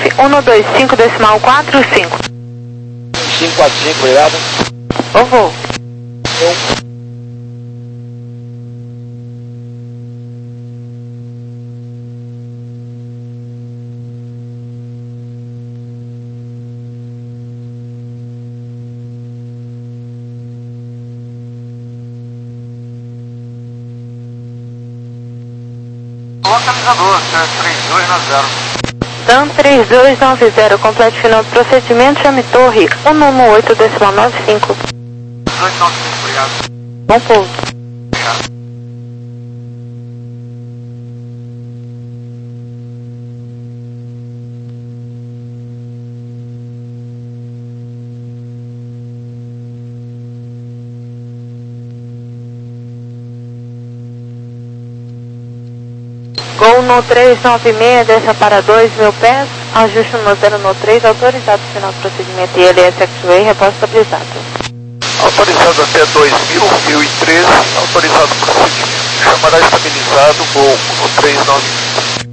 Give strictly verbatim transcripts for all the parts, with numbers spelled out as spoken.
F um dois cinco decimal quatro cinco. cinco quatro cinco, obrigado. Ô voo. Eu. Localizador, três dois nove zero. Dan três dois nove zero, completo final do procedimento, chame torre um um oito decimal nove cinco. dois nove cinco, obrigado. Bom pouso. Obrigado. Gol no três nove seis, desça para dois mil pés, ajuste no zero no três, autorizado final do procedimento I L S X-Way, repórto estabilizado. Autorizado até dois mil, mil e treze, autorizado o procedimento. Chamará estabilizado, gol no três nove seis.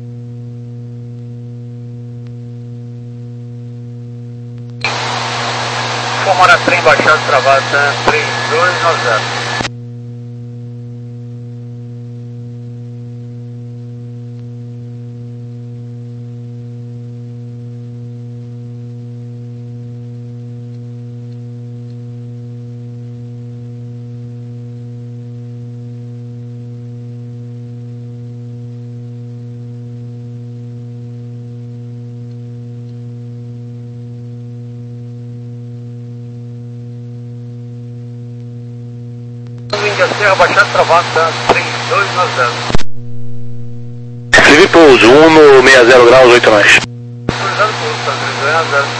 Formar a trem baixado travado, três dois nove zero. Índia Serra, baixado travado, três dois nove zero. Escrevi pouso, um no sessenta graus, oito mais. Autorizado pouso, três dois nove zero.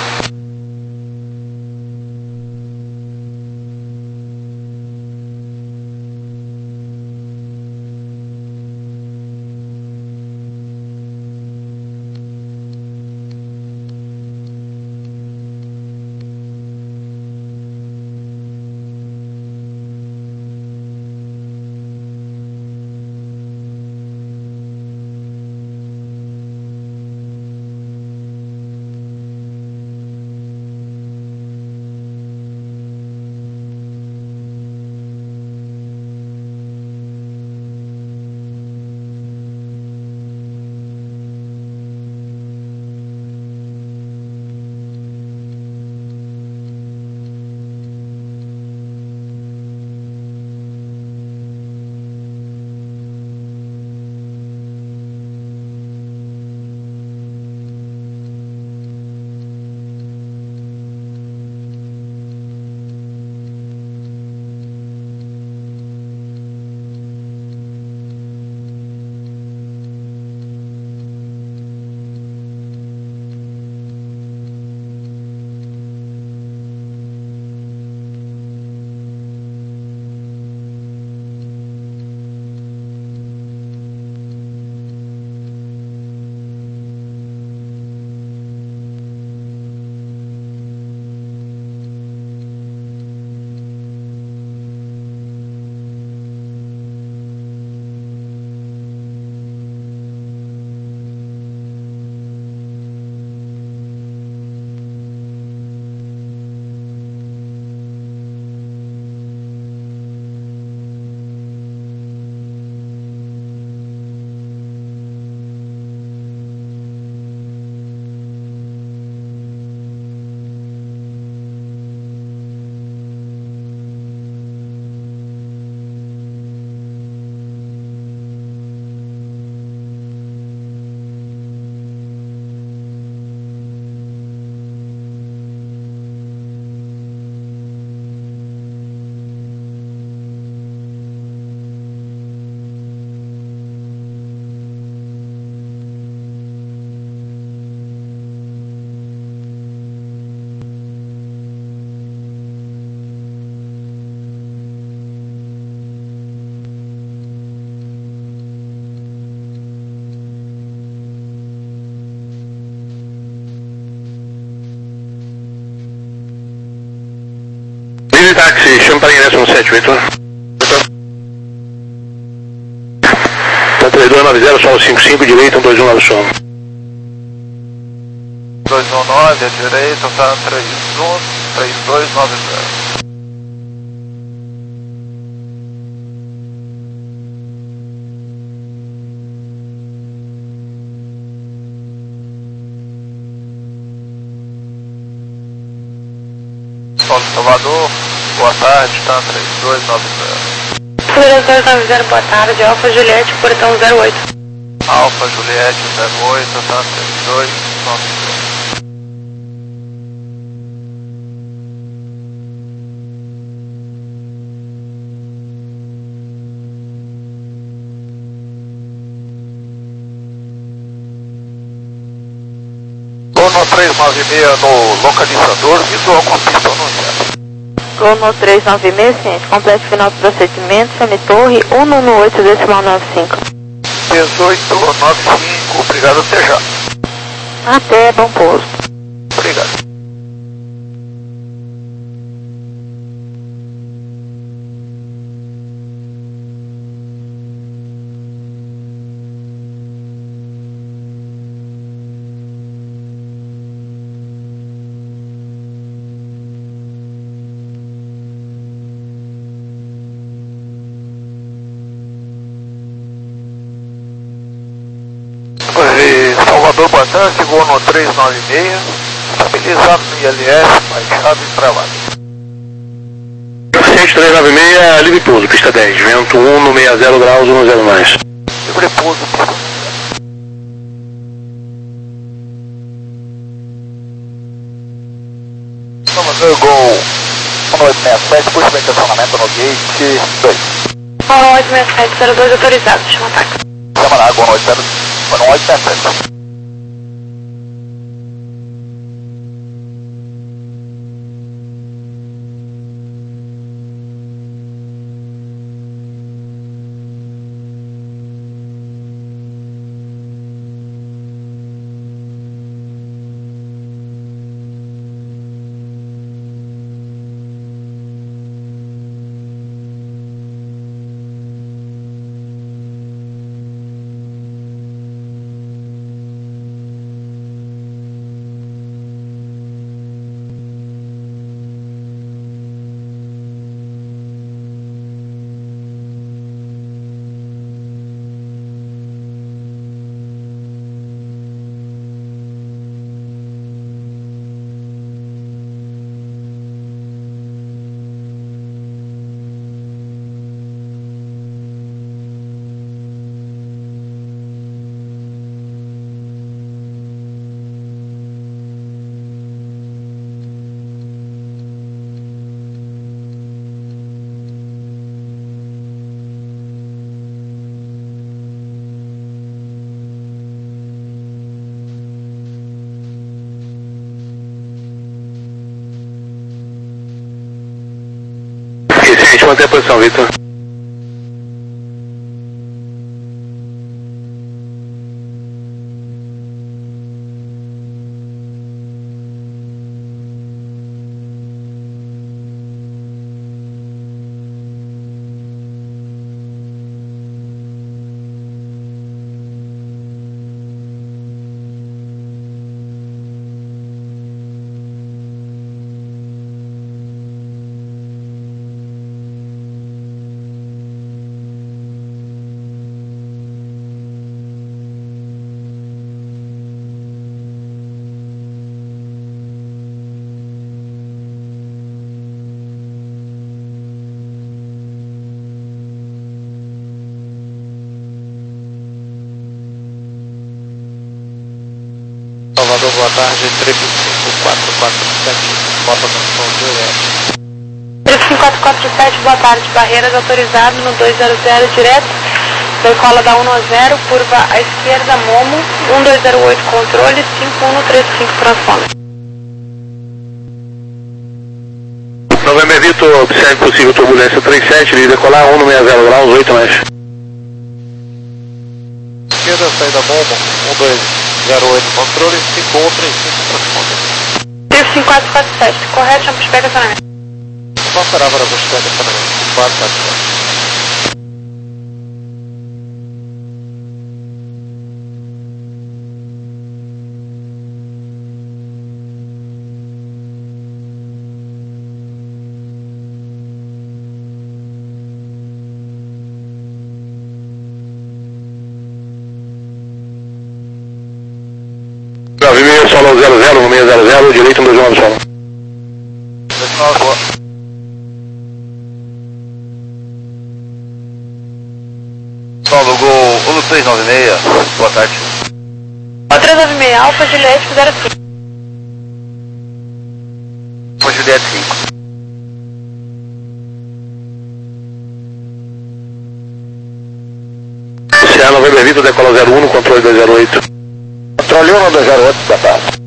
Táxi, chama para ingresso no sete oito. Tá três dois nove zero, solo cinco cinco, direito, um dois um nove som. dois um nove, à direita, tá três um, três dois nove zero. Solo Salvador, boa tarde, tá três dois nove zero. três dois nove zero, boa tarde, Alfa Juliette, portão zero oito. Alfa Juliette zero oito, tá três dois nove zero. Gono três nove seis no localizador, visual com pistão no zero. Gono três nove seis, ciente, completo final do procedimento, semi-torre um um oito, decimal nove cinco. dezoito nove cinco, obrigado, até já. Até, bom pouso. Obrigado. Salvador, boa tarde, Gono três nove seis, estabilizado no I L S, baixado e travado. Paciente três nove seis, livre pouso, pista dez, vento um no sessenta graus, um zero mais. Livre pouso, pista Salvador, Gol um oito seis sete, puxa o intencionamento no gate dois. um oito seis sete zero dois, autorizado, chama ataque. Chama lá, Gol um oito seis sete. Ciente, manter a posição, Vitor. Salvador, boa tarde, triplo cinco quatro quatro sete, bota no som direto. triplo cinco quatro quatro sete, boa tarde, barreiras autorizado no dois zero zero direto, decola da um a zero, curva à esquerda, Momo, um dois zero oito, controle, cinco um três cinco, transponder. Novembro Vitor, observe possível turbulência trinta e sete, líder decolar um no sessenta graus, oito mais. Esquerda, saída Momo, um dois zero oito, controle, cinco um três cinco, transponder. triplo cinco quatro quatro sete, correto, chama para estacionamento. Qual será para você estacionamento? cinco quatro quatro sete. meio solo zero zero, no meio zero zero, direito um dois nove solo. dois nove, boa. Solo, gol um três nove seis, boa tarde. um três nove seis, Alfa Juliette zero cinco. Alfa Juliette cinco. Luciano November Vitor, decola zero um, no controle dois zero oito. Controle um, dois zero oito, da tarde.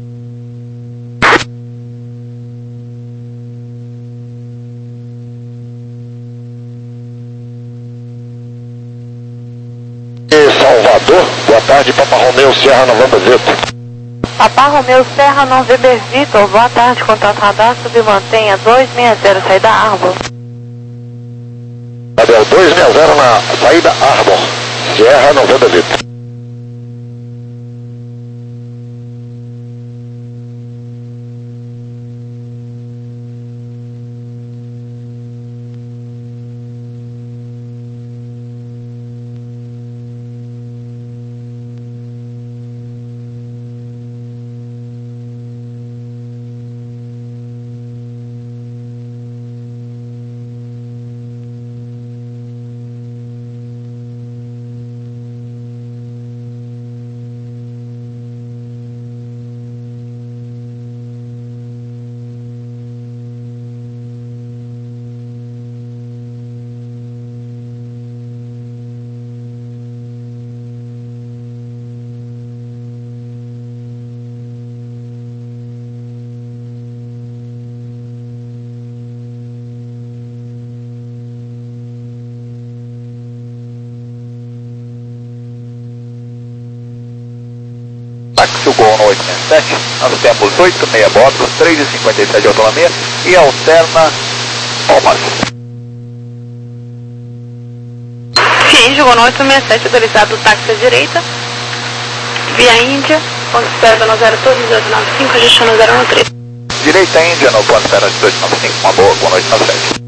Salvador, boa tarde, Papa Romeu, Serra November Vitor. Papa Romeu, Serra November Vitor, boa tarde, contato radar, submantenha dois seis zero, saída Arbor. Abel dois seis zero na saída Arbor, Serra November Vitor. Táxi, o Gol no oito seis sete, nós temos oito seis bordos, três e cinquenta e sete de autonomia e alterna Palmas. Fiende, Gol no oito seis sete, autorizado táxi à direita, via Índia, ponto espera no zero dois dois nove cinco, registrando no zero um três. Direita Índia no ponto espera de dois nove cinco, uma boa, Gol no oito seis sete.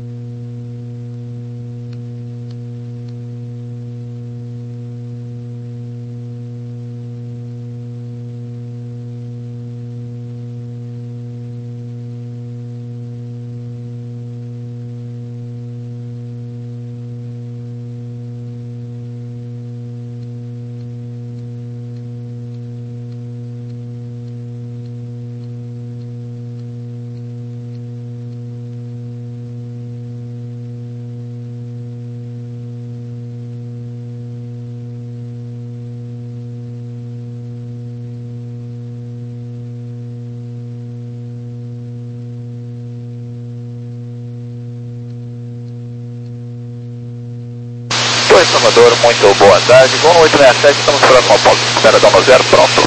Oi, Salvador, muito boa tarde. Gol no oito seis sete, estamos esperando uma pausa. Espera dar uma zero, pronto.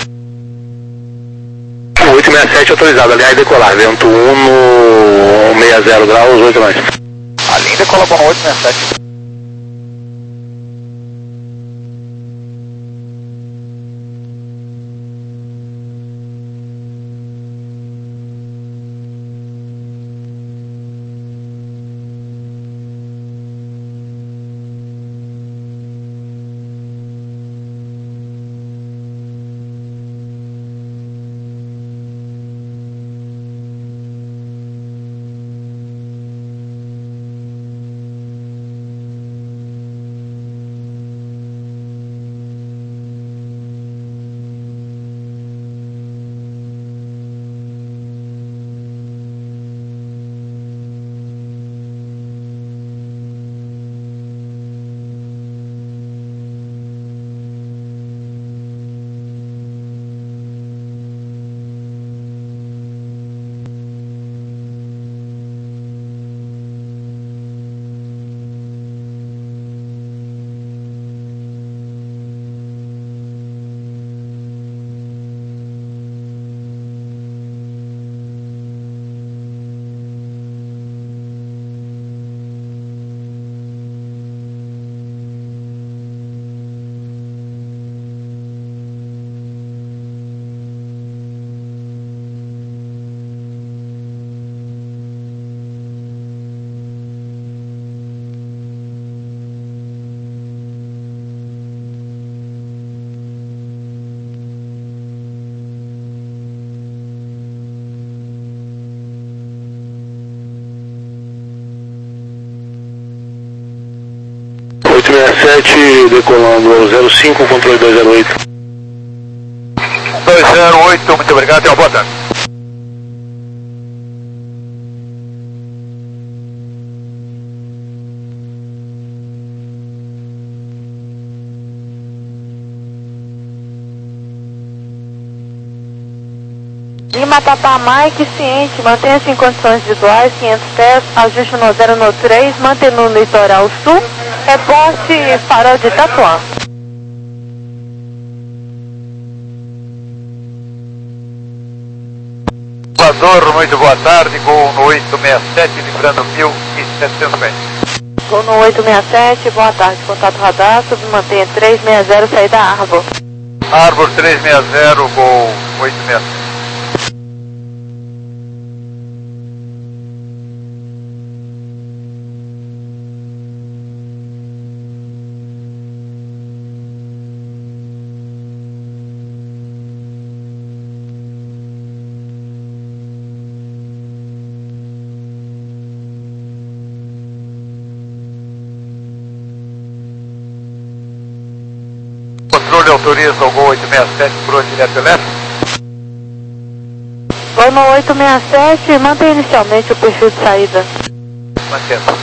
oito seis sete autorizado, aliás, decolar. Vento um no sessenta graus, oito mais. A linha decola bom no oito seis sete. sete, decolando ao zero cinco, controle dois zero oito. dois zero oito, muito obrigado e uma boa tarde. Lima Papa Mike, ciente, mantenha-se em condições visuais, quinhentos pés, ajuste no zero no três, mantendo no litoral sul, reporte farol de Tatuã. Salvador, muito boa tarde, gol no oito seis sete, livrando mil e setecentos metros. Gol no oito seis sete, boa tarde, contato radar, submantenha três seis zero, saída Arbor. Arbor três seis zero, gol oito seis sete. Controle autoriza o gol oito seis sete para o direto elétrico. Gol no oito seis sete, mantenha inicialmente o perfil de saída. Mantendo.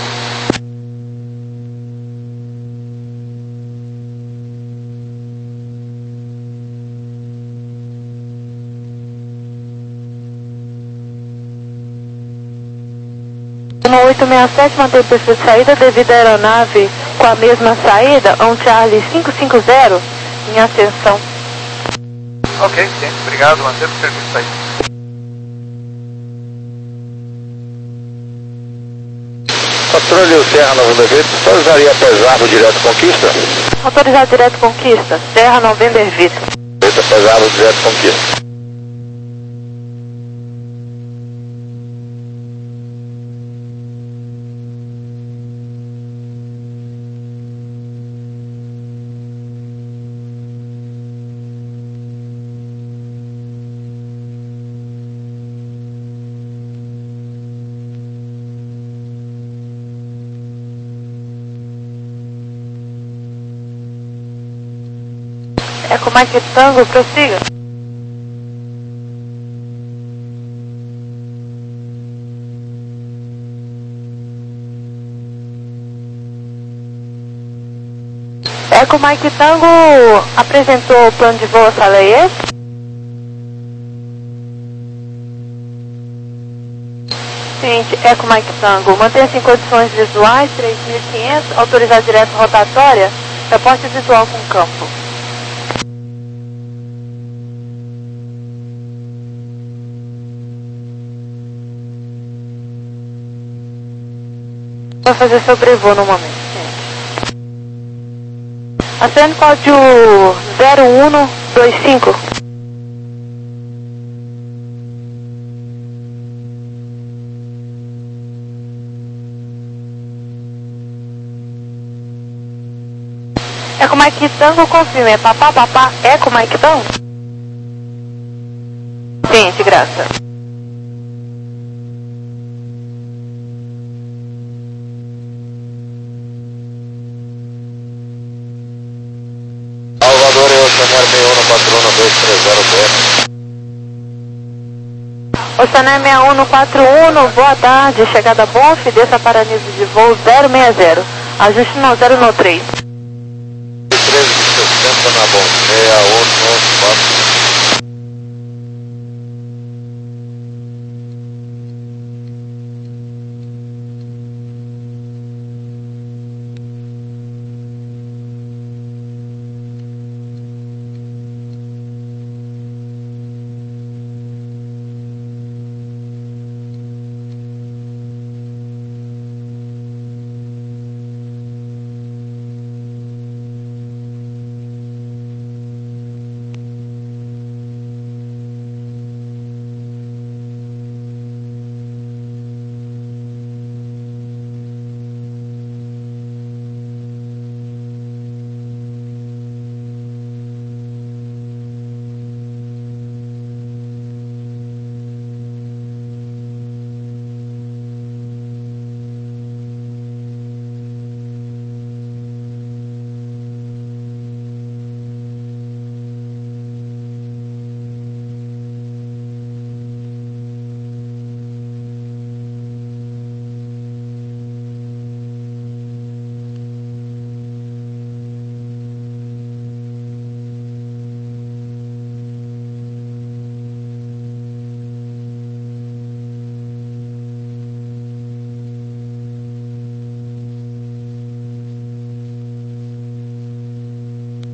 No oito seis sete, mantém o perfil de saída devido à aeronave com a mesma saída, um Charlie cinco cinco zero em ascensão. Ok, sim, obrigado, mantendo o perfil de saída. Controle Serra November Vito, autorizaria pesado direto Conquista? Autorizado direto Conquista, Serra November Vito. Eita, pesado direto Conquista. Eco Mike Tango, prossiga. Eco Mike Tango apresentou o plano de voo a Salaier? Ciente, Eco Mike Tango, mantenha-se em condições visuais, três mil e quinhentos, autorizado direto rotatória, reporte visual com campo. Vai fazer sobrevoo no momento, gente. Acende código zero um dois cinco. Eco Mike Tango, confirma, é papá, papá, Eco Mike Tango? Ciente, graça. Salvador, eu Oceaner seis um no patrono dois três zero B. Oceaner seis um no quatro um, boa tarde, chegada Bonf, desça para nível de voo zero seis zero, ajuste no zero no três. treze sessenta na Bonf, seis um no quatro.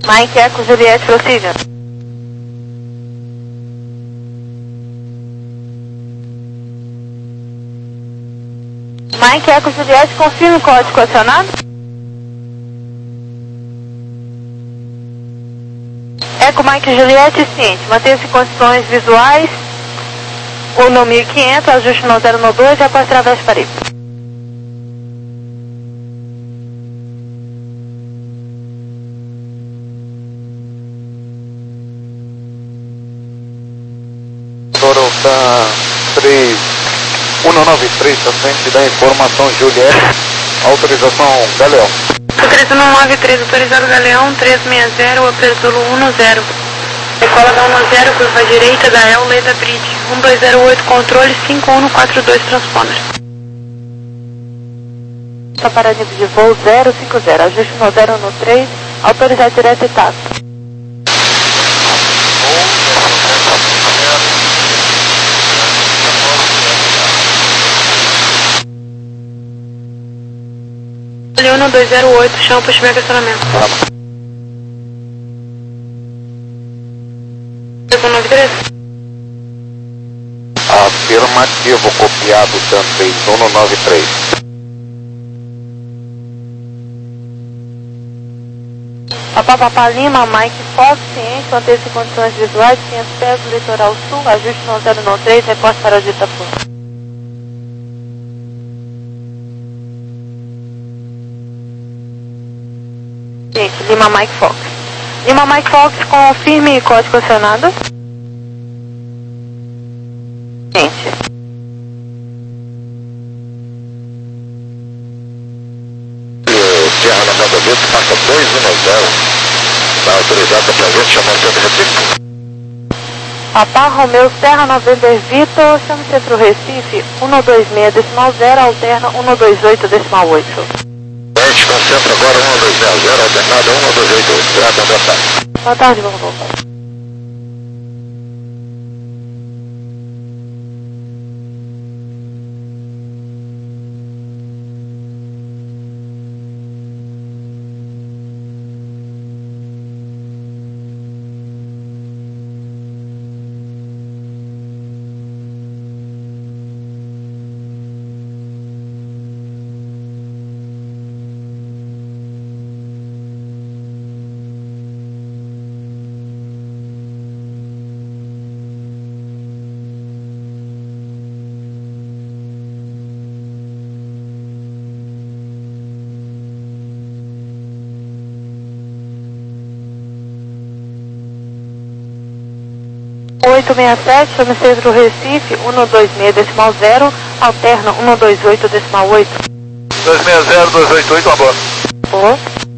Mike Eco Juliette, prossiga. Mike Eco Juliette, confirme o código acionado. Eco Mike Juliette, ciente, mantenha-se em condições visuais, ou no mil e quinhentos, ajuste no zero no dois e após través parede. Sorocá três um nove três, à frente da informação Juliette, autorização Galeão. três um nove três, autorizado Galeão, três seis zero, Apertulo um zero. Decola da um zero, curva direita da El, Leda Bridge, um dois zero oito, controle cinco um quatro dois, transponder. Está para nível de voo zero cinco zero, ajuste no zero no três, autorizado direto e tato. um dois zero oito, chão para estiver questionamento. nove três. Afirmativo, copiado também, um nove três. Papá Papá Lima, Mike Fox, ciente, manter-se em condições visuais, quinhentos pés do litoral sul, ajuste no zero no três, reporte para o Ditafu. Gente, Lima Mike Fox. Lima Mike Fox, confirme código acionado. Gente. Sierra Nevada Vito, passa dois um zero. Está autorizado para gente, chamando o centro Recife. Papá Romeu Serra noventa Vitor, chame o centro Recife, um dois seis decimal zero, alterna um dois oito decimal oito. A gente concentra agora um dois zero zero, alternada um dois oito oito. Obrigado, boa tarde. Boa tarde, vamos voltar. oito seis sete, chame centro Recife, um dois seis decimal zero, alterna um dois oito decimal oito. dois seis zero, dois oito oito, uma boa. Boa.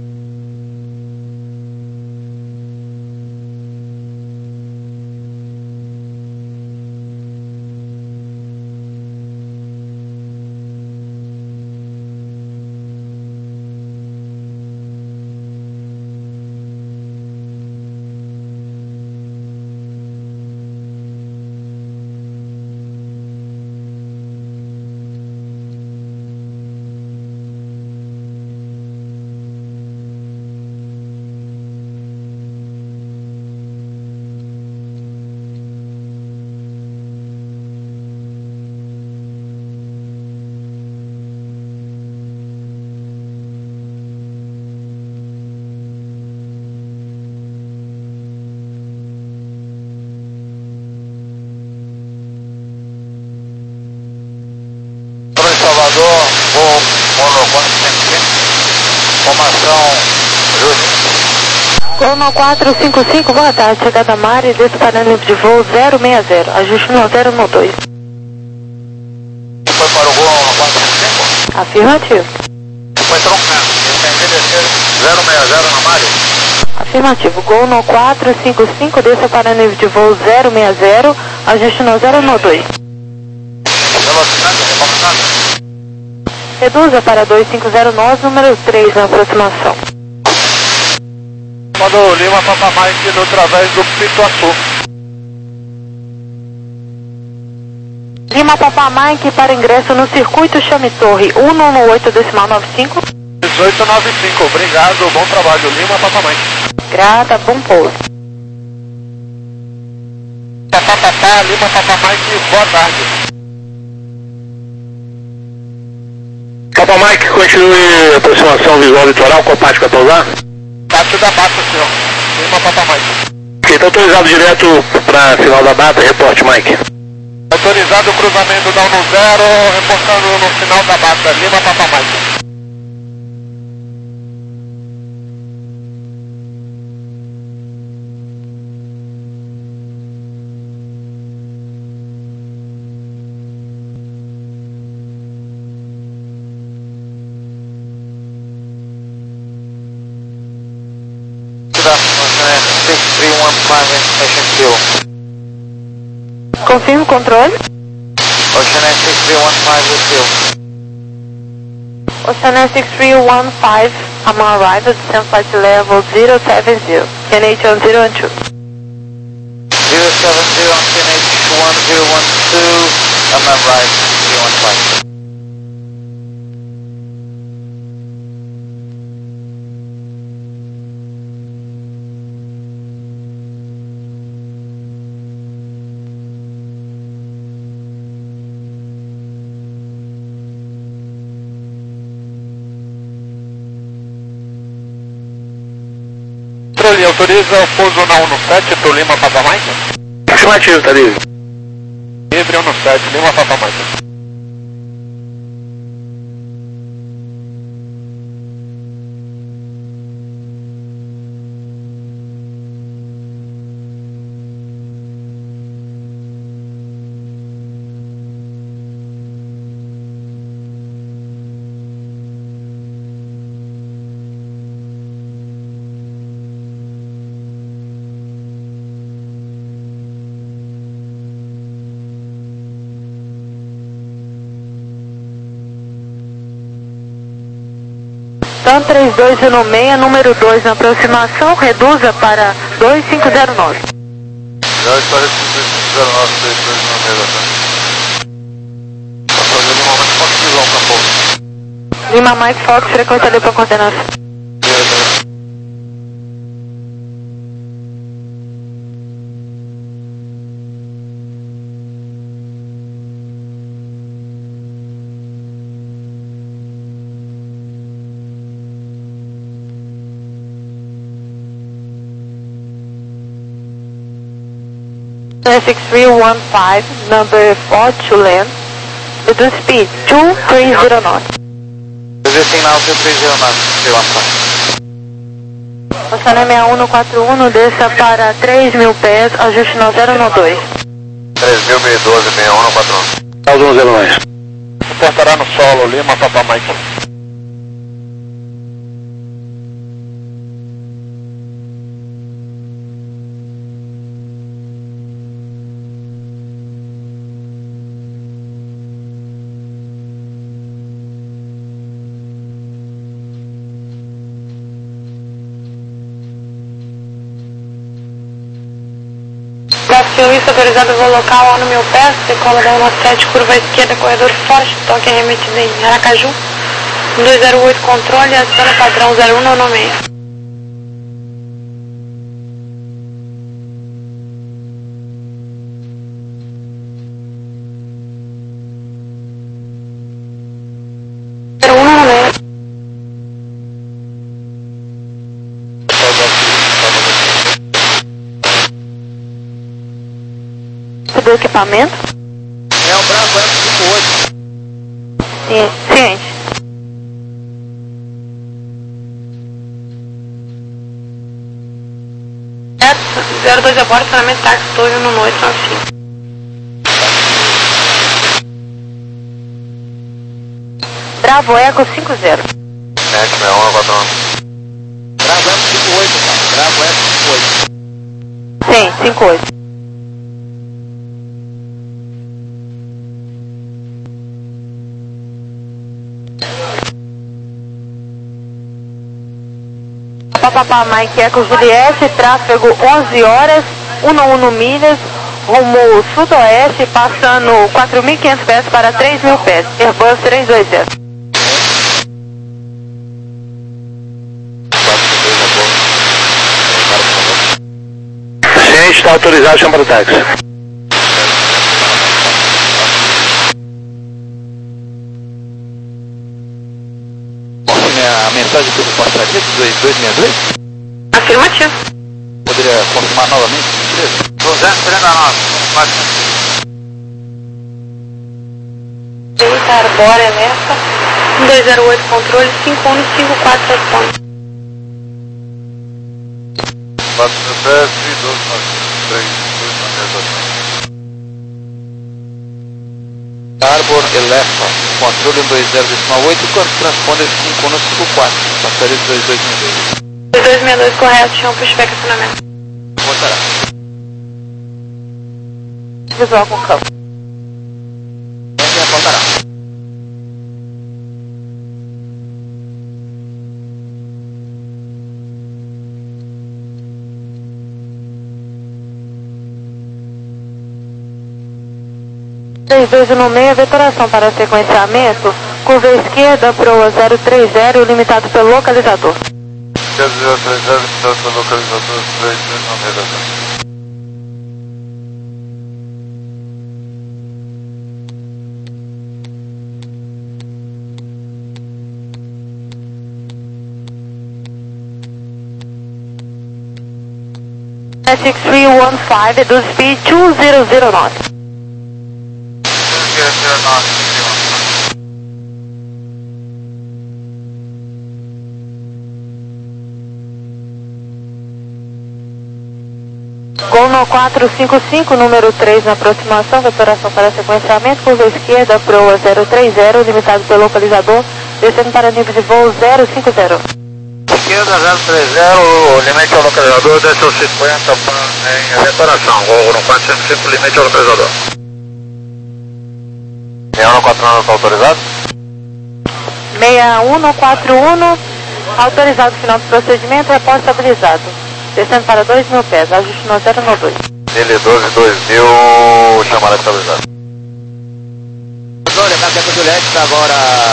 Salvador, voo Monoquatro cinco cinco, formação Júnior. Crono quatro cinco cinco, boa tarde, chegada Mari, desce para limpo de voo zero seis zero, ajuste no zero no dois. Foi para o voo quatro cinco cinco? Afirmativo. Foi troncando, entendi descer zero seis zero na Mari? Afirmativo, Gol no quatro cinco cinco, desça para nível de voo zero seis zero, ajuste no zero no dois. Velocidade recomendada? Reduza para dois cinco zero nove, número três na aproximação. Mandou Lima Papa Mike no através do Pituaçu. Lima Papa Mike para ingresso no circuito chame torre um um oito decimal noventa e cinco. dezoito noventa e cinco, obrigado, bom trabalho, Lima Papa Mike. Grata, bom pouso. Papá, papá, Lima, Papá Mike, boa tarde. Papa Mike, continue aproximação visual litoral, qual parte vai pousar? Parte da Bata, senhor. Lima, Papá Mike. Ok, então autorizado direto para final da Bata, reporte, Mike. Autorizado o cruzamento da um zero, reportando no final da Bata, Lima, Papá Mike. six three one five information fuel. Confirme o controle. Ocean six three one five with fuel. Ocean six three one five, I'm on arrival, descent flight level zero seven zero. N H one zero one two. zero seven zero on N H one zero one two, I'm on arrival, zero one five. Autoriza o pouso na um sete pro Lima, Papa Mike? Afirmativo, tá livre. Livre um sete, Lima, Papa Mike. Então três dois zero seis, número dois na aproximação, reduza para dois cinco zero nove. Já está dois cinco zero nove, três dois zero seis, tá? Passou de Lima Mike Fox Visão, tá bom? Lima Mike Fox, frequência ali para coordenação. six three one five, number four to land, reduce speed two three zero knots. Reducing now two three zero knots, three one five. Oceano seis um quatro um, desça para três mil pés, ajuste no zero no dois. três mil, mil e doze, seis um quatro um. Causa um zero mais. Reportará no solo, Lima, Papa Mike. Acionista autorizado voo local, A no meu pé, decola da um sete, curva à esquerda, corredor forte, toque remetido em Aracaju, um dois zero oito, controle, aciona padrão zero um nove seis. Do equipamento? É o Bravo F cinco oito. Sim, ciente. zero dois a bordo, estacionamento táxi, torre no noite nove cinco. Bravo Eco cinco zero. sete seis um quatro um. Bravo F cinco oito, tá? Bravo F cinco oito. Sim, cinco oito. Papá Mike Eco Juliette, tráfego onze horas, onze milhas, rumo sudoeste, passando quatro mil e quinhentos pés para três mil pés, Airbus três dois zero. pista autorizado, chama para o táxi. A mensagem que eu passaria do dois dois seis dois? Afirmativo. Poderia confirmar novamente, por gentileza? duzentos e trinta e nove, quatrocentos. Eita, Arbora, Electra, um dois zero oito, controle, cinco um cinco quatro responde. quatro mil pés, doze nove três, dois nove Arbor, Electra, controle um dois zero oito, transponder cinco um cinco quatro, passaria de dois dois seis dois. dois dois seis dois, correto, chão, pushback, acionamento. Voltará. Visual com campo. Voltará. três dois no meio, vetoração para sequenciamento, curva esquerda, proa zero três zero, limitado pelo localizador. zero três zero, limitado pelo localizador, três dois no meio. six three one five, do speed two zero zero knots. Gol no quatro cinco cinco, número três na aproximação, vetoração para sequenciamento, curva esquerda, proa zero três zero, limitado pelo localizador, descendo para nível de voo zero cinco zero. Esquerda zero três zero, limite ao localizador, desceu cinquenta em vetoração, gol no quatro cinco cinco, limite ao localizador. seis um quatro um está autorizado? seis um quatro um, autorizado final do procedimento, repórter estabilizado. Descendo para dois mil pés, ajuste no zero no dois. L doze dois mil, chamada estabilizada. Olha, na Queca Juliette está agora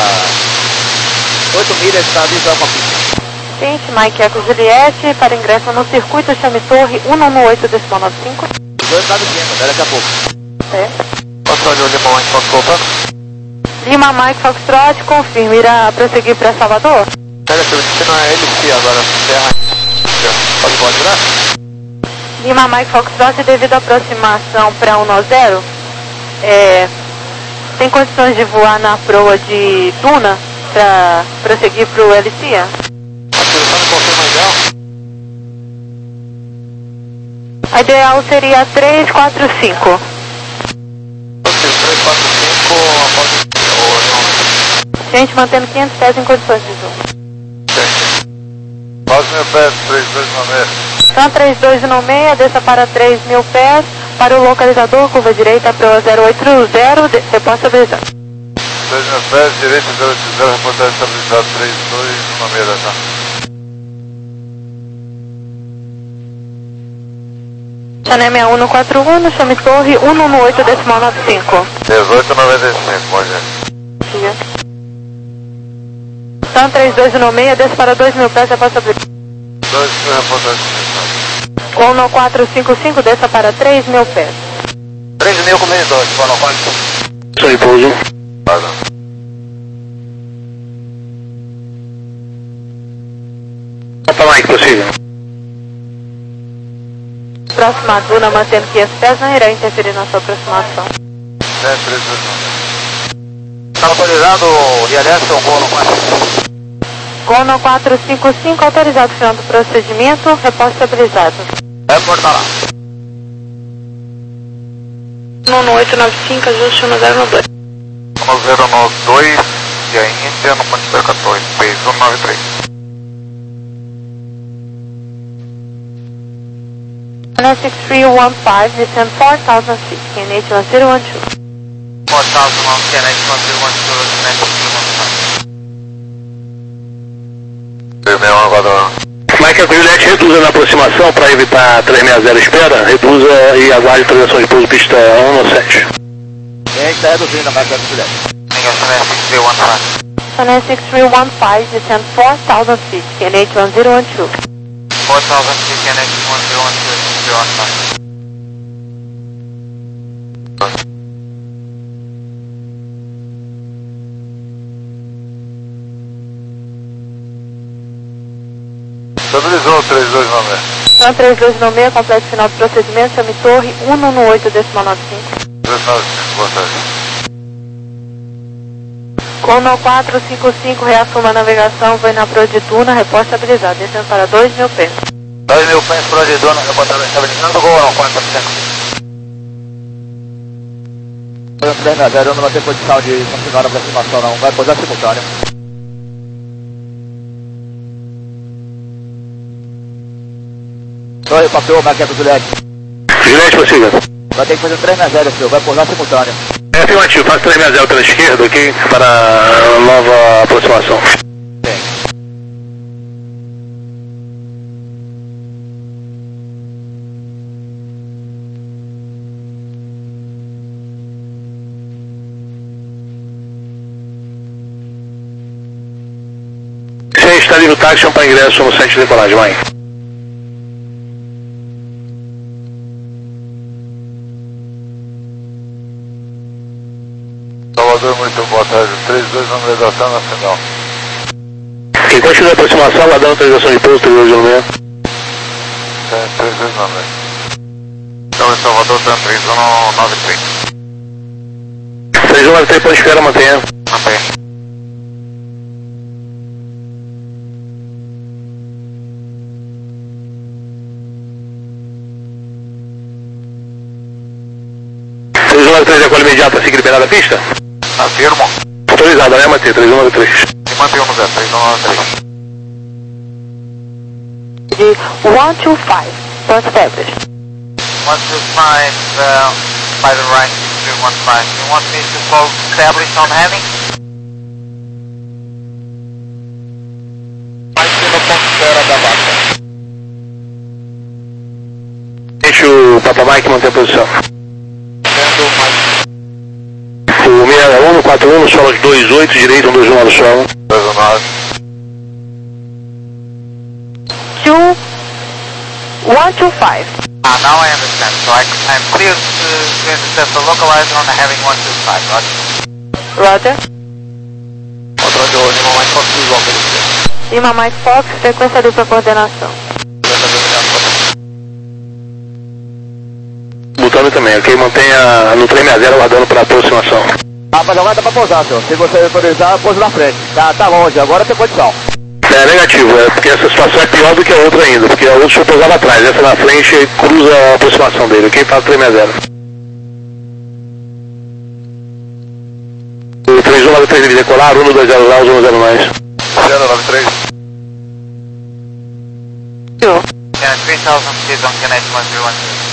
oito milhas, está visual com a pista. Seguinte, Mike Eco Juliette, para ingresso no circuito, chame Torre um nove oito decimal nove cinco. dois está vindo, daqui a pouco. É. Antônio Limão, em quanto voltando? Lima Mike Foxtrot, confirma, irá prosseguir para Salvador? Pera, que não é L C agora, terra. Pode pode virar? Lima Mike Foxtrot, devido à aproximação para um nove zero, é, tem condições de voar na proa de Duna para prosseguir para o L C? A seleção me confirma ideal? A ideal seria três quatro cinco. três quatro cinco, após Gente, mantendo quinhentos pés em condições de voo. quatro mil pés, três dois nove. Então, três dois no meio, desça para três mil pés, para o localizador, curva direita, proa zero oito zero, repórter estabilizado. três mil pés, direita zero oito zero, reportagem estabilizado, três dois nove, tá? Chané seis um quatro um, chame Torre um nove oito decimal nove cinco. dezoito noventa e cinco, bom dia. Então, três dois no meio, desça para dois mil pés, repórter estabilizado. dois mil, reportagem estabilizado. um quatro cinco cinco, desça para três mil pés. três mil com menos dois, qual não pode? Só repouso. Opa, Mike, prossiga. Próxima Duna, mantendo quinhentos pés, não irá interferir na sua aproximação. É, três dois nove. Está autorizado, Rialhessa, ou gol no quatro? Gol no quatro cinco cinco, autorizado final do procedimento, repórter estabilizado. É, porta lá. um oito nove cinco, ajuste no zero no dois. um zero nove dois, e a Índia no Ponte quatorze, seis um nove três. six three one five, descend four thousand feet, K N H one zero one two. four thousand one, K N H one zero one two, K N H one zero one two. três seis um quatro. Mike, a Juliette reduza na aproximação para evitar trezentos e sessenta espera, reduza e aguarde transição de pouso pista um no sete. E a gente está reduzindo a marca do Juliette. Chané six three one five, descend four thousand feet, K N H one zero one two. four thousand feet, K N H one zero one two, zero one five. três um três dois nove seis. Então, três dois nove seis, completo final do procedimento, chame torre um um oito, decimal nove cinco. dois nove cinco, boa tarde. Cono quatro cinco cinco, reassuma a navegação, vai na proa de Tuna, reporte estabilizado, descendo para dois mil pés. dois mil pés pro de Dona, reportado estabilizando, Gol quatro cinco cinco. três a zero, não vai ter posição de continuar a aproximação não, vai pousar simultâneo. Torre, papel, maquete Juliette. Juliette, prossiga. Vai ter que fazer três a zero, senhor, vai pousar simultâneo. É afirmativo, faça três seis zero pela esquerda, ok? Para a nova aproximação. Sim. Sim, está livre o táxi para ingresso no centro de decolagem, mãe. Salvador, muito boa tarde. três dois, navegação nacional. Quem continua a aproximação, aguardando autorização de pouso, três dois nove seis. três dois nove seis. Então, em Salvador, três um nove três. três um nove três, ponto de espera, mantenha. Mantenha. três um nove três, recolhe imediato, assim que liberada a pista? Afirmo. Autorizada, né, manter, três um nove três. E mantenha no zero, três um nove três. De one two five, então established. one two five, uh, by the right, three one five. You want me to call establish on heading? Vai ser no ponto zero da vaca. Deixa o Papa Mike manter a posição. Sendo mais O seis um quatro um, solo dois oito, direito, um dois um nove solo. dois um nove. Two, one two five. Ah, now I understand. So I, I'm clear to, to intercept the localizer on the heading one two five, roger? Roger. controle de Lima mais Fox visual pelo esquerdo. Lima Mike Fox, frequência dupla coordenação. Botando também, ok? Mantenha no três seis zero aguardando para aproximação. Ah, mas agora dá pra pousar, senhor. Se você autorizar, pouso na frente. Tá, tá longe, agora tem condição. É negativo, é porque essa situação é pior do que a outra ainda, porque a outra deixa eu pousar lá atrás, essa na frente cruza a aproximação dele, ok? Fala três seis zero. O três um nove três deve decolar, um dois zero graus, um zero mais. zero nove três. Yeah, three thousand feet on Connect one zero one two.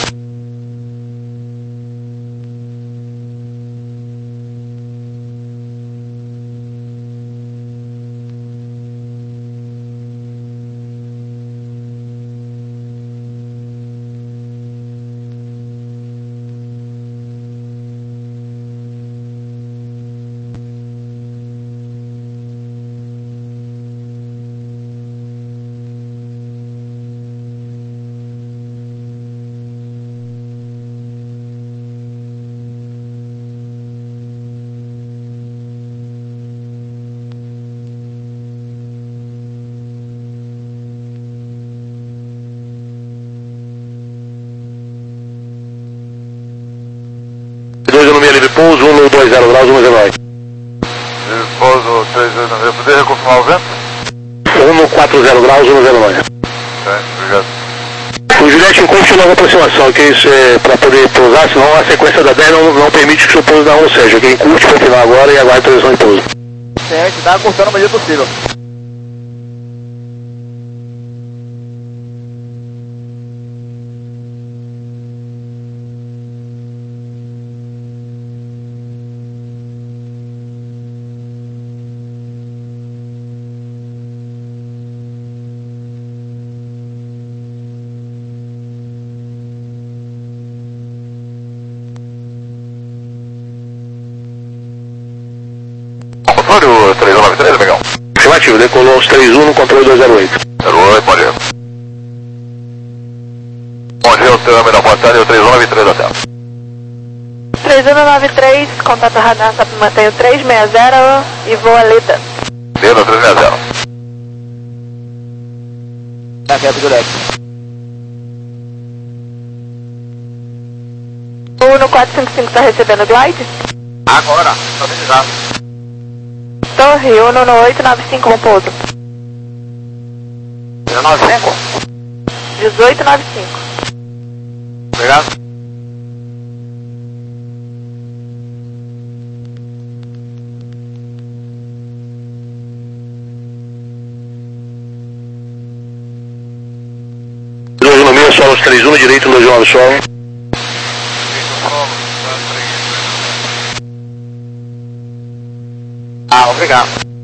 dois no meio livre pouso, um dois zero graus, um zero nove. Pouso três dois nove. Poder reconfirmar o vento? um quatro zero graus, um zero nove. Tá, obrigado. O Juliette encurte nova aproximação, que isso é para poder pousar, senão a sequência da dez não, não permite que o seu pouso da um seja, que encurte para o final agora e aguarde a transição de pouso. Sim, a gente tá cortando a medida possível. Controle o três um nove três, amigão. Afirmativo, decolou uns três um no controle dois zero oito. zero oito, bom dia. Bom dia, o terminal, boa tarde, o três um nove três até. três um nove três, contato radar, mantém o três seis zero e voa Lida. Lida três seis zero. Tá quieto, Juliette. O no quatro cinco cinco tá recebendo glide? Agora, estabilizado. Torre, Uno no oito nove cinco, bom pouso. dezenove cinco? dezoito nove cinco. Obrigado. dois no meio, solos três um, direito, dois nove solo. Ah, obrigado.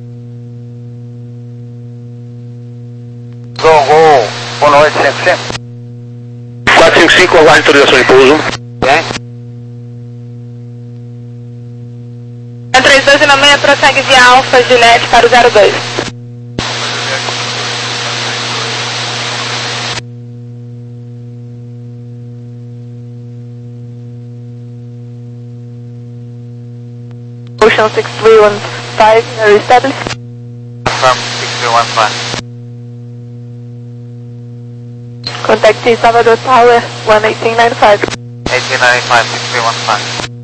Zongo um oito cinco cinco. quatro cinco cinco, aguarde autorização de pouso. Bem. três dois e meia, prossegue via Alfa Juliette para o zero dois. Ocean six three one five, are established? From six three one five. Contact Salvador Tower, one eighteen ninety-five. eighteen ninety-five, six three one five.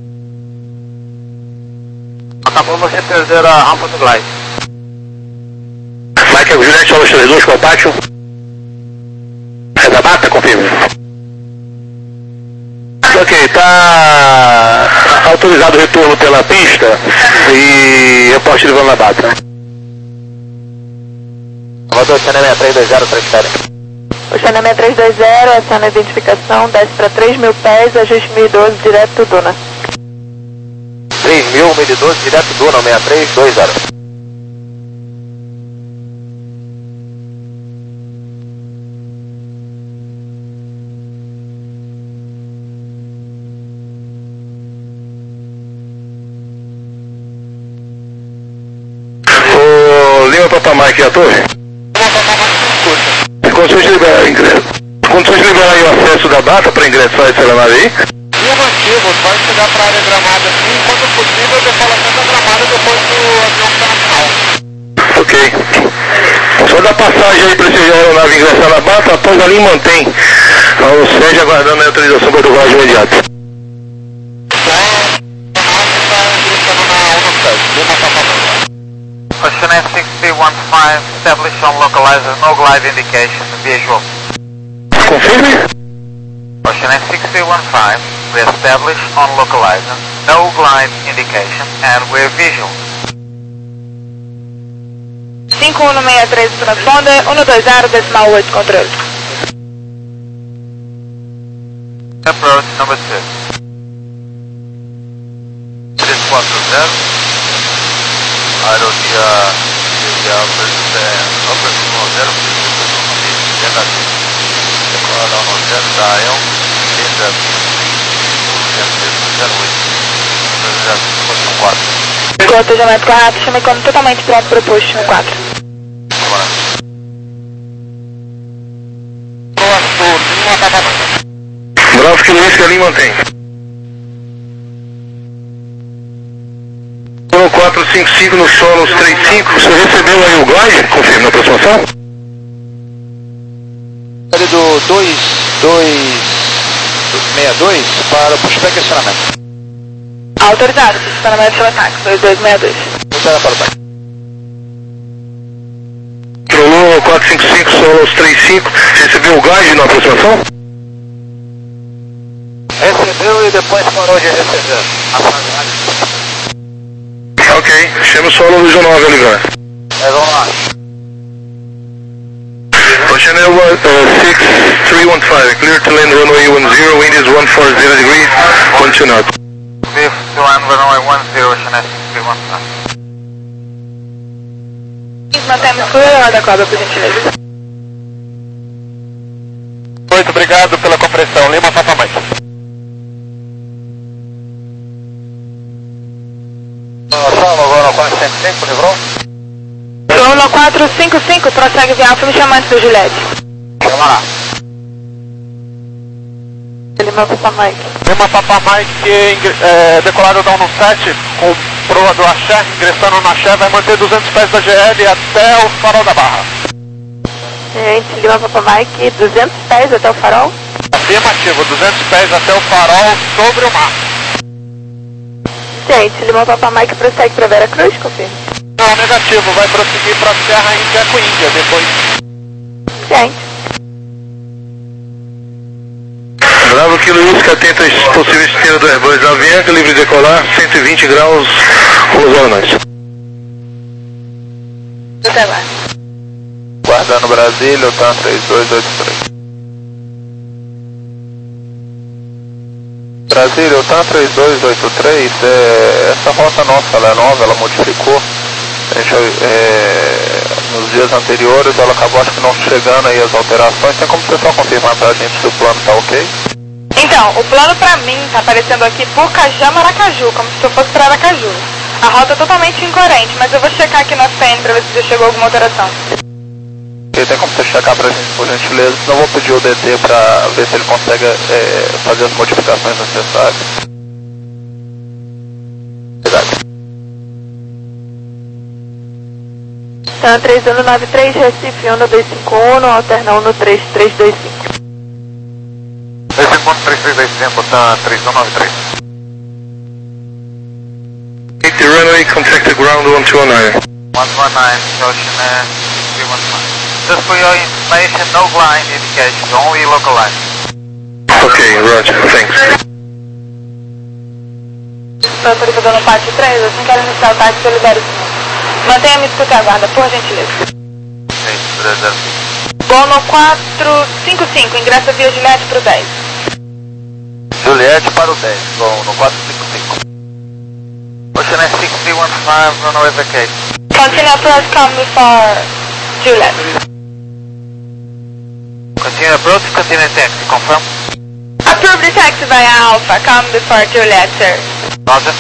Acabou você perder a rampa do glide. Mike, Juliette, solos três dois, com o pátio. É da Bata, confirme. Ok, tá autorizado o retorno pela pista e reporte de voo na Bata. Salvador, Xané seis três dois zero, transfere. O Xané seis três dois zero, essa na identificação, desce para três mil pés, ajuste mil e doze, direto Duna. três mil, mil e doze, direto Duna, seis três dois zero. Lima Papa Mike, a torre. Condições de liberar ingresso. Condições de liberar aí o acesso da Bata para ingressar essa aeronave aí? Negativo, vai chegar para a área gramada assim, quando possível, decolação da gramada depois do avião que está na final. Ok. Só dá passagem aí para essa aeronave ingressar na Bata, após ali mantém o SEG aguardando a autorização para o decolagem imediata. Ocean six three one five, established on localizer, no glide indication, visual. Confirme? Ocean six three one five, we established on localizer, no glide indication, and we're visual. cinco um seis três, transponder, um dois zero, decimal oito, controle. Approach number two. três quatro zero. Aerovia via operação zero, negativo. Declara no zero da A E L, linda zero oito, quatro. Cortejamento correto, chame como totalmente pronto para o posto no quatro. Bravo, que Luiz, que ali mantém. quatro cinco cinco no Solos três cinco, você recebeu aí o glide? Confirme na aproximação? Ele do dois dois seis dois para o pushback e acionamento. Autorizado, posicionamento para o ataque, dois dois seis dois. Funciona para o ataque. Controlou quatro cinco cinco, Solos três cinco, recebeu o glide na aproximação? Recebeu e depois parou de receber. Ok, chama o solo Luiz nove ali, velho. É, vamos lá. Channel uh, six three one five, clear to land runway one zero, wind is one four zero degrees, one two knot. Clear to land runway one zero, Ocean six three one five. Mantemos escura da cobra, por gentileza. Muito obrigado pela compreensão. Lima Papa Mike. Agora quatro cinco cinco, livrou? Lima quatro cinco cinco, prossegue via Alfa, me chamando do Juliette. Vamos lá. Lima Papa Mike. Lima Papa Mike, é, decolado da um sete, com proa do Axé, ingressando no Axé, vai manter duzentos pés da G L até o farol da Barra. Gente, Lima Papa Mike, duzentos pés até o farol? Afirmativo, duzentos pés até o farol sobre o mar. Gente, Lima Papa Mike prossegue para Veracruz, confirma? Não, negativo, vai prosseguir para a Serra Índia com Índia depois. Gente. Bravo Kilo Whisky, atento às possíveis destinos do Airbus Avianca, livre de decolar, cento e vinte graus, vamos ao nós. Até lá. Guardando Brasília, o T A M três dois oito três. Brasília, o T A M três dois oito três, é, essa rota nossa, ela é nova, ela modificou. A gente, é, nos dias anteriores ela acabou acho que não chegando aí as alterações. Tem como você só confirmar pra gente se o plano tá ok? Então, o plano pra mim tá aparecendo aqui por Cajama, Aracaju, como se eu fosse pra Aracaju. A rota é totalmente incoerente, mas eu vou checar aqui na C N pra ver se já chegou alguma alteração. E tem como você checar pra gente, por gentileza? Senão eu vou pedir o D T pra ver se ele consegue é, fazer as modificações necessárias. Obrigado. Então, três um nove três, Recife, Onda dois cinco um, alterna um no três três dois cinco. dois cinco um, três três dois cinco, tá três um nove três. Take the runway, contact the ground one two nine. one one nine, Ocean Air three one nine. Just for your information, no line indication, only local line. Ok, roger, thanks. Estou autorizando o pátio três, assim que ela iniciar o táxi, eu libero o sinal. Mantenha-me escuta a guarda, por gentileza. Bono quatro cinco cinco, ingressa via Juliette para o dez. Juliette para o dez, bom, no quatro cinco cinco. Ocean Air six three one five, runway vacate. Continue approach, come for Juliette. Continue approach, continue taxi, confirm? Approve the taxi via Alpha, come before Juliet, sir. Roger.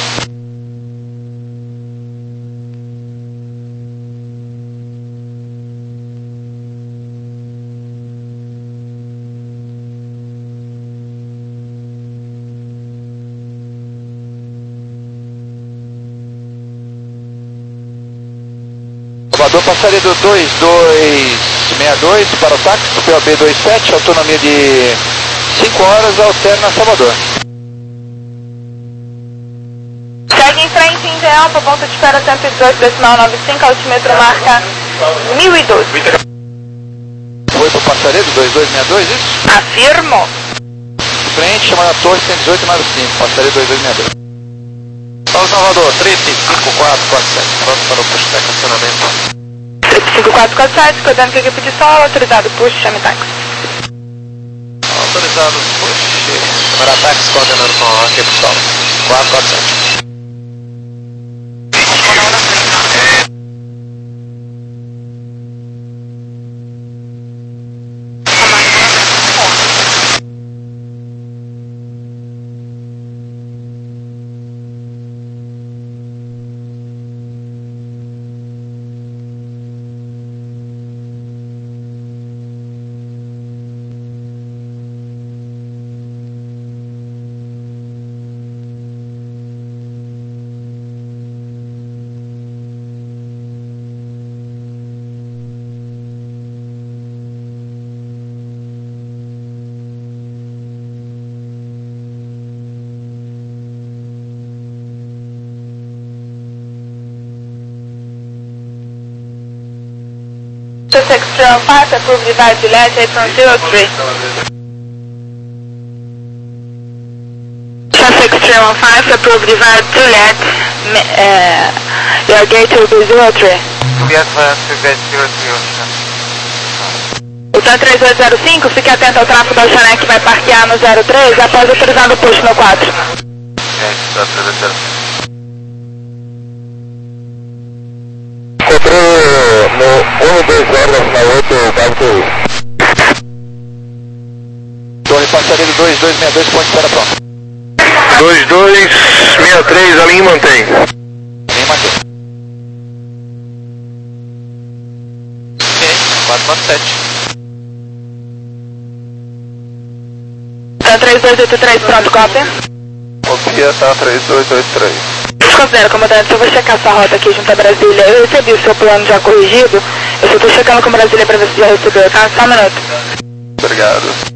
Salvador, passaria do dois dois seis dois para o táxi, P O B vinte e sete, autonomia de cinco horas, alterna Salvador. Segue em frente, Índia Alfa, ponto de espera cento e dezoito, decimal noventa e cinco, altímetro marca mil e doze. Foi para o passaria do dois dois seis dois, isso? Afirmo. Frente, chamada Torre cento e dezoito noventa e cinco, passaria dois dois seis dois. Paulo Salvador, triplo cinco quatro quatro sete, pronto para o push back acionamento. triplo cinco quatro quatro sete, escutando que a equipe de sol, autorizado push, chame táxi. Autorizado push, para táxi coordenando com a equipe sol, quatro quatro sete. Sussex zero five, approved divide Juliet, eight from zero three. Sussex zero five, approved divide Juliet, uh, your gate will be zero three. Juliet vai to gate zero three, Ocean. O T A M três oito zero cinco, fique atento ao tráfego da Ocean que vai parquear no zero três após autorizar o push no quatro. Gate zero three zero. Encontrou no um dois zero na oito, quatro. Torre, passaria do dois dois seis dois, ponto de espera pronto. dois dois seis três, a linha mantém. Nem mantém. Ok, quatro quatro sete. T A M três dois oito três, pronto, cópia. Copia, tá três dois oito três. Desconsidera, comandante, eu vou checar essa rota aqui junto a Brasília. Eu recebi o seu plano já corrigido. Eu só tô checando com Brasília pra ver se já recebeu, tá? Só um minuto. Obrigado.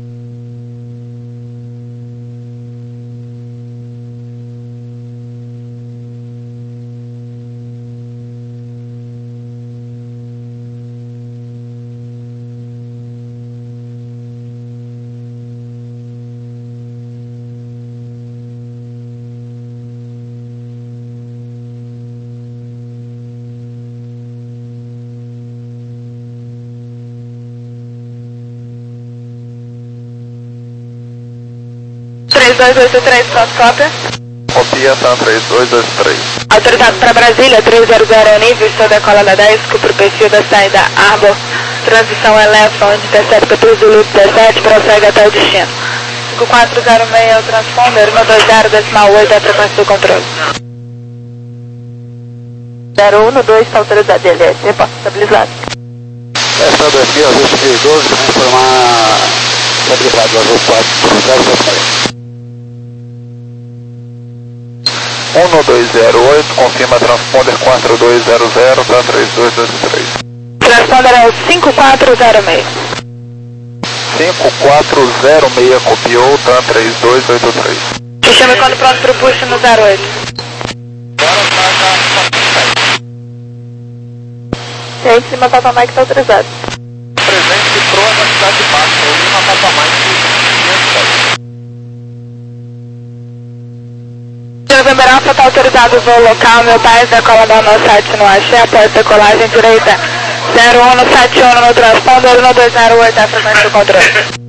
três dois oito três, pronto, cópia. Copia, tá, três dois dois três. Autorizado para Brasília, três zero zero nível, estou decola da dez, cumpre o perfil da saída Arbor, transição Elefant, intercepta por Zulu dezessete, prossegue até o destino. cinco quatro zero seis é o transponder, um dois zero decimal oito é a frequência do controle. zero um dois, está autorizado, D L S, reposta estabilizado. Estado aqui, ó, dois mil e doze, vamos informar estabilizado, azul quatro zero zero seis. um dois zero oito, confirma transponder quatro dois zero zero, tá, três dois dois três. Transponder é o cinco quatro zero seis. cinco quatro zero seis, copiou, tá, três dois oito três. Te chame quando pronto para o push no zero oito. E aí em cima, Papa Mike está autorizado. Presente proa da cidade baixa, Lima Papa Mike. November Alpha está autorizado o voo local, meu pai decola da nossa sete no Axé, após decolagem direita zero um sete um no transponder, um dois zero oito é a frequência do controle.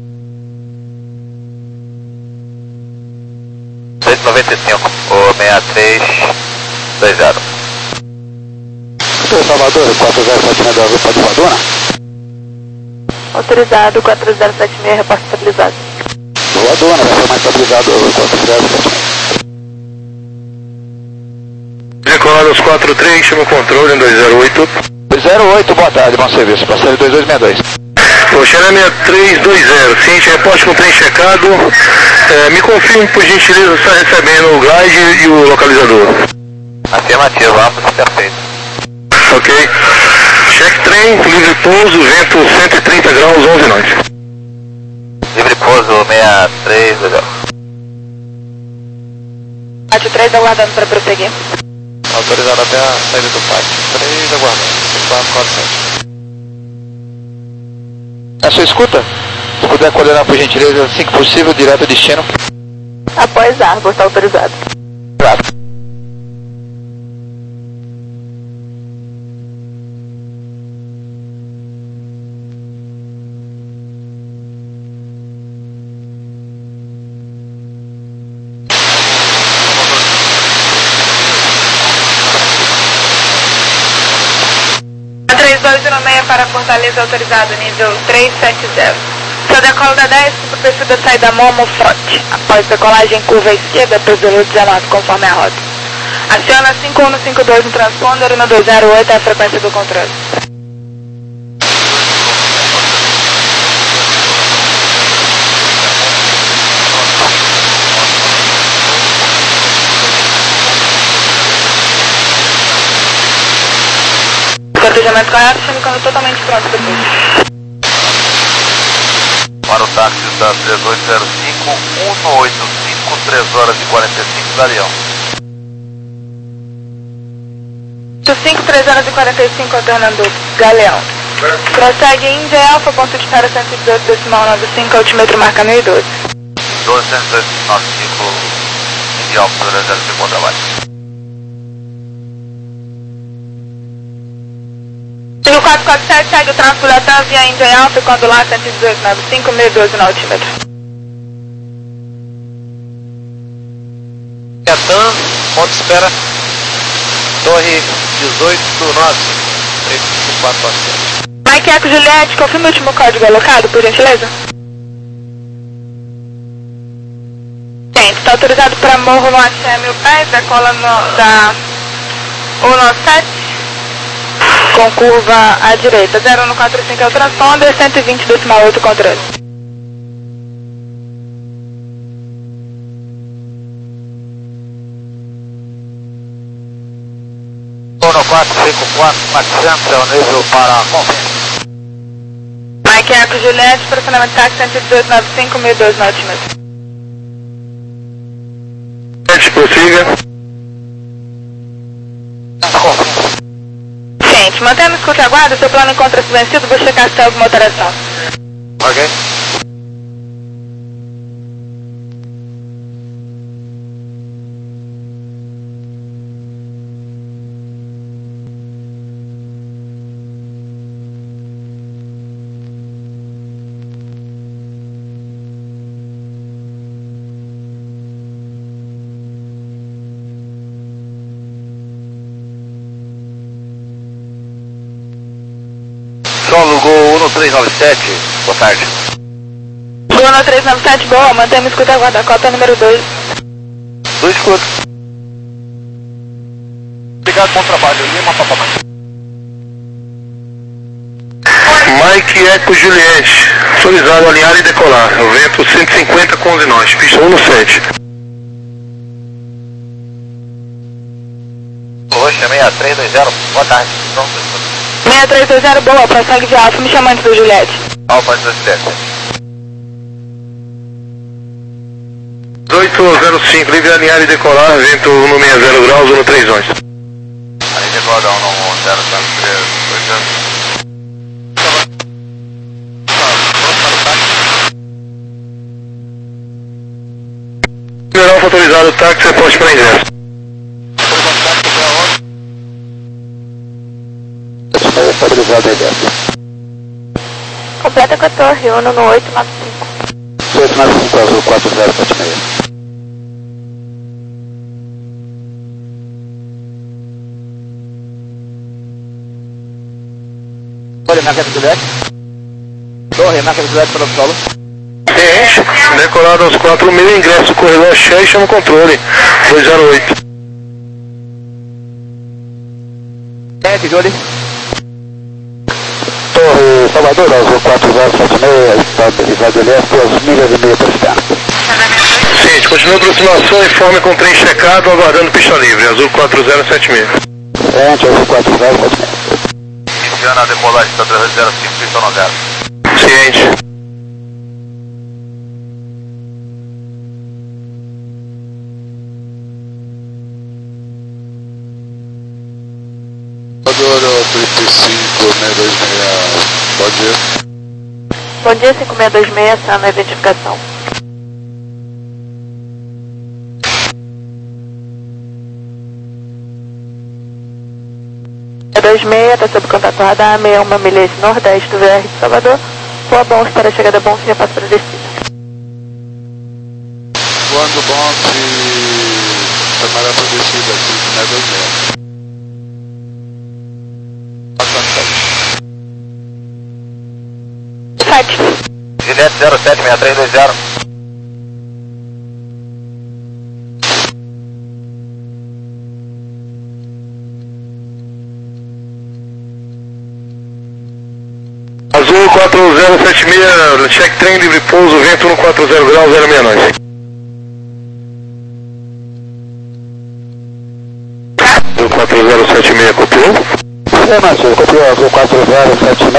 seis noventa e cinco, o seis três dois zero. Estou em Salvador, quatro zero sete seis, da Grupo de Vaduna. Autorizado, quatro zero sete seis, reposta estabilizado. Voadona, vai ser mais estabilizado, quatro zero sete seis. Decolado aos quatro três, chama o controle em dois zero oito. dois zero oito, boa tarde, bom serviço, passageiro dois dois seis dois. Oceana seis três dois zero, ciente, reporte com trem checado. É, me confirme, por gentileza, está recebendo o glide e o localizador. Afirmativo, Alfa perfeito. Ok. Check trem, livre pouso, vento cento e trinta graus, onze nós. Livre pouso seis três dois zero. Pátio três aguardando para prosseguir. Autorizado até a saída do pátio. três aguardando. quatro quatro sete. A sua escuta? Se puder coordenar por gentileza, assim que possível, direto ao destino. Após Arbor, está autorizado. Claro. três dois zero seis para Fortaleza, autorizado, nível três sete zero. Seu decola da dez, cumpre o perfil da saída Momo Forte. Após decolagem, curva à esquerda, Zulu dezenove, conforme a rota. Aciona cinco um cinco dois no transponder, um dois zero oito é a frequência do controle. Cortejamento correto, chame quando totalmente pronto depois. Para o táxi da três oito zero cinco, um oito cinco, três horas e quarenta e cinco, Galeão. cinco, três horas e quarenta e cinco, alternando Galeão. Prossegue Índia Alfa, ponto de espera cento e dezoito decimal noventa e cinco, altimetro marca mil e doze. doze cento e noventa e cinco, Índia Alfa, reserva de bom trabalho. cinco quatro quatro sete, segue o tráfego da TAM via Índia Alfa, quando lá cento e dezoito noventa e cinco, mil e doze no altímetro. TAM, ponto de espera, Torre dezoito nove, três cinco quatro quatro. Mike Eco Juliette, confirma o último código alocado, por gentileza? Gente, está autorizado para morro no Axé mil pés, decola no, da um sete. Com curva à direita, zero um quatro cinco é o transponder, cento e vinte decimal oito controle. um quatro cinco quatro, quatrocentos é o nível para a conferência. Eco Juliette, estacionamento táxi cento e dois noventa e cinco, mil e dois na altimetria. Prossiga. Gente, mantendo o escute e aguarda, seu plano encontra-se vencido, vou checar se tem alguma alteração. Ok. Solo Gol um três nove sete, boa tarde. Gol um três nove sete, boa, mantemos escuta e aguarda, cota número dois. Dois escudos. Obrigado, bom trabalho. Lima, papai. Mike Eco Juliette, autorizado alinhar e decolar. O vento cento e cinquenta com onze nós, pista um no sete. Roxa seis três dois zero, boa tarde. Pronto. seis três dois zero, boa, prossegue de alfa, me chamando do Juliette. Alfa dezessete. dezoito zero cinco, livre alinhar e decolar, vento um no sessenta graus, um no três onze. Ali decola um no zero três dois zero. General autorizado, táxi, reposte para ingresso. Estabilizado regresso. Completa com a torre, Uno no oito nove cinco. oito nove cinco, azul quatro zero sete seis. Olha, marca de Juliette. Torre, marca de Juliette para o solo. Ciente, decolado aos quatro mil, ingresso, corredor cheio e chama o controle. dois zero oito. Sete, Júlio. Torre Salvador, azul quatro zero sete seis, estabilizado leste, duas milhas e meia para ficar. Ciente, continua a aproximação, informe com trem checado, aguardando pista livre, azul quatro zero sete seis. Sete, azul quatro zero sete seis. Iniciando a decolagem da três zero cinco, pista no zero. Ciente. trinta e cinco, seis dois seis, bom dia. Bom dia, cinco seis dois seis, essa na identificação. seis dois seis, está sob contato radar, sessenta e uma milhas nordeste do V R de Salvador. Boa bons para a chegada bom, se repasse para a descida. Quando bom se chamará para a descida aqui, seis dois seis. sete. Juliette zero sete seis três dois zero. Azul quatro zero sete seis, check trem, livre pouso, vento no quatro zero graus, zero seis nove. Azul quatro zero sete seis, copiou? É, Márcio, copiou, azul quatro zero sete seis.